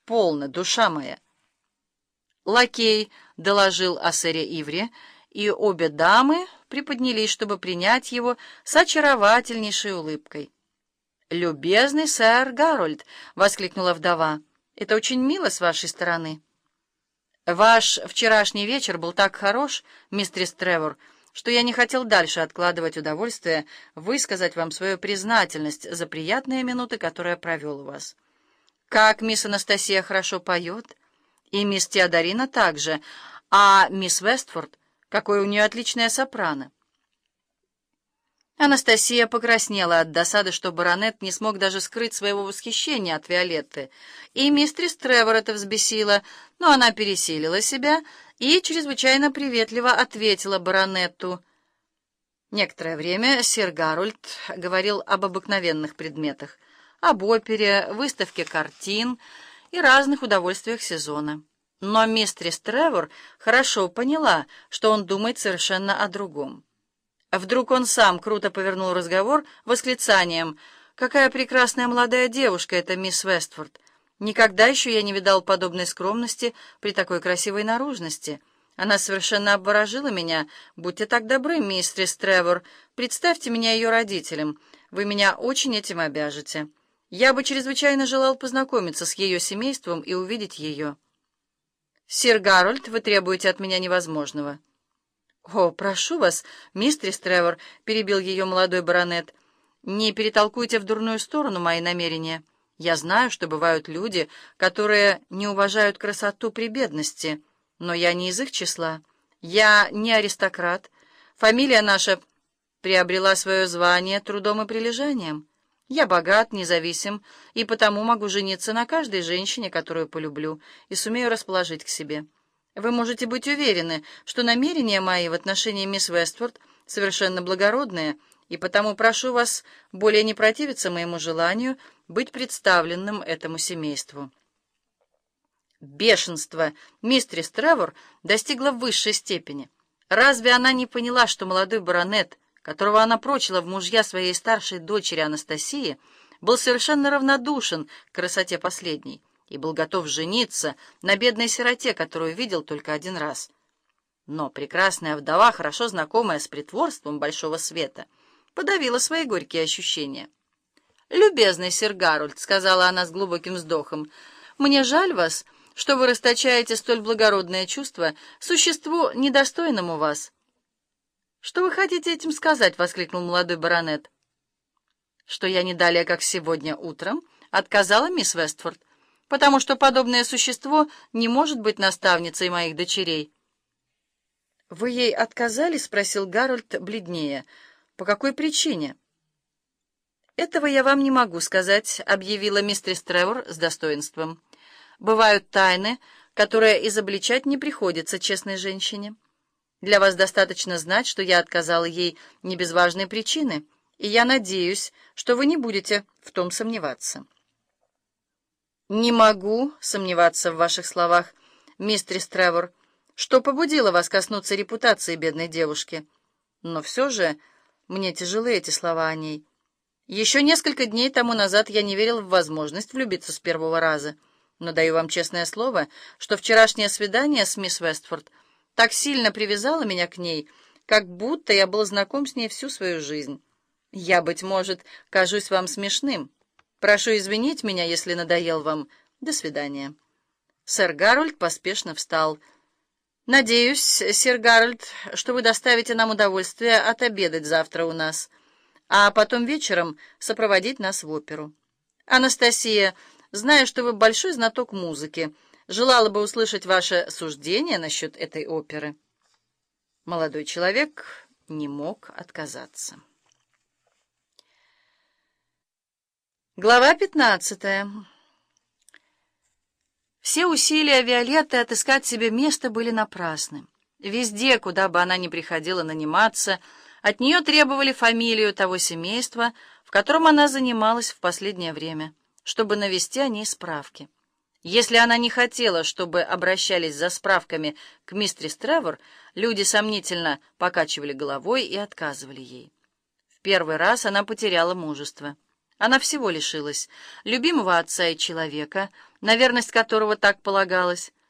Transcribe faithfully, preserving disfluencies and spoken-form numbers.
полно, душа моя. Лакей доложил о сэре Ивре, и обе дамы приподнялись, чтобы принять его с очаровательнейшей улыбкой. «Любезный сэр Гарольд!» — воскликнула вдова. «Это очень мило с вашей стороны». «Ваш вчерашний вечер был так хорош, мистерис Тревор, что я не хотел дальше откладывать удовольствие высказать вам свою признательность за приятные минуты, которые провел у вас. Как мисс Анастасия хорошо поет, и мисс Теодорина также, а мисс Вестфорд, какое у нее отличное сопрано». Анастасия покраснела от досады, что баронет не смог даже скрыть своего восхищения от Виолетты, и мистерис Тревор это взбесила, но она пересилила себя и чрезвычайно приветливо ответила баронетту. Некоторое время сэр Гарольд говорил об обыкновенных предметах, об опере, выставке картин и разных удовольствиях сезона. Но мистерис Тревор хорошо поняла, что он думает совершенно о другом. Вдруг он сам круто повернул разговор восклицанием: «Какая прекрасная молодая девушка эта мисс Вестфорд! Никогда еще я не видал подобной скромности при такой красивой наружности. Она совершенно обворожила меня. Будьте так добры, мистерис Тревор, представьте меня ее родителям. Вы меня очень этим обяжете. Я бы чрезвычайно желал познакомиться с ее семейством и увидеть ее». «Сир Гарольд, вы требуете от меня невозможного». «О, прошу вас, мистерис Тревор», — перебил ее молодой баронет, — «не перетолкуйте в дурную сторону мои намерения. Я знаю, что бывают люди, которые не уважают красоту при бедности, но я не из их числа. Я не аристократ. Фамилия наша приобрела свое звание трудом и прилежанием. Я богат, независим, и потому могу жениться на каждой женщине, которую полюблю, и сумею расположить к себе. Вы можете быть уверены, что намерения мои в отношении мисс Вестфорд совершенно благородные, и потому прошу вас более не противиться моему желанию быть представленным этому семейству». Бешенство мистерис Тревор достигло высшей степени. Разве она не поняла, что молодой баронет, которого она прочила в мужья своей старшей дочери Анастасии, был совершенно равнодушен к красоте последней и был готов жениться на бедной сироте, которую видел только один раз? Но прекрасная вдова, хорошо знакомая с притворством большого света, подавила свои горькие ощущения. «Любезный сир Гарольд», — сказала она с глубоким вздохом, — «мне жаль вас, что вы расточаете столь благородное чувство существу, недостойному вас». «Что вы хотите этим сказать?» — воскликнул молодой баронет. «Что я не далее, как сегодня утром, отказала мисс Вестфорд, потому что подобное существо не может быть наставницей моих дочерей». «Вы ей отказали?» — спросил Гарольд бледнее. «По какой причине?» «Этого я вам не могу сказать», — объявила мистерис Тревор с достоинством. «Бывают тайны, которые изобличать не приходится честной женщине. Для вас достаточно знать, что я отказала ей не без важной причины, и я надеюсь, что вы не будете в том сомневаться». «Не могу сомневаться в ваших словах, мистерис Тревор. Что побудило вас коснуться репутации бедной девушки? Но все же мне тяжелы эти слова о ней. Еще несколько дней тому назад я не верил в возможность влюбиться с первого раза, но даю вам честное слово, что вчерашнее свидание с мисс Вестфорд так сильно привязало меня к ней, как будто я был знаком с ней всю свою жизнь. Я, быть может, кажусь вам смешным. Прошу извинить меня, если надоел вам. До свидания». Сэр Гарольд поспешно встал. «Надеюсь, сэр Гарольд, что вы доставите нам удовольствие отобедать завтра у нас, а потом вечером сопроводить нас в оперу. Анастасия, зная, что вы большой знаток музыки, желала бы услышать ваше суждение насчет этой оперы». Молодой человек не мог отказаться. Глава пятнадцатая. Все усилия Виолетты отыскать себе место были напрасны. Везде, куда бы она ни приходила наниматься, от нее требовали фамилию того семейства, в котором она занималась в последнее время, чтобы навести о ней справки. Если она не хотела, чтобы обращались за справками к мистерис Тревор, люди сомнительно покачивали головой и отказывали ей. В первый раз она потеряла мужество. Она всего лишилась: любимого отца и человека, на верность которого так полагалось,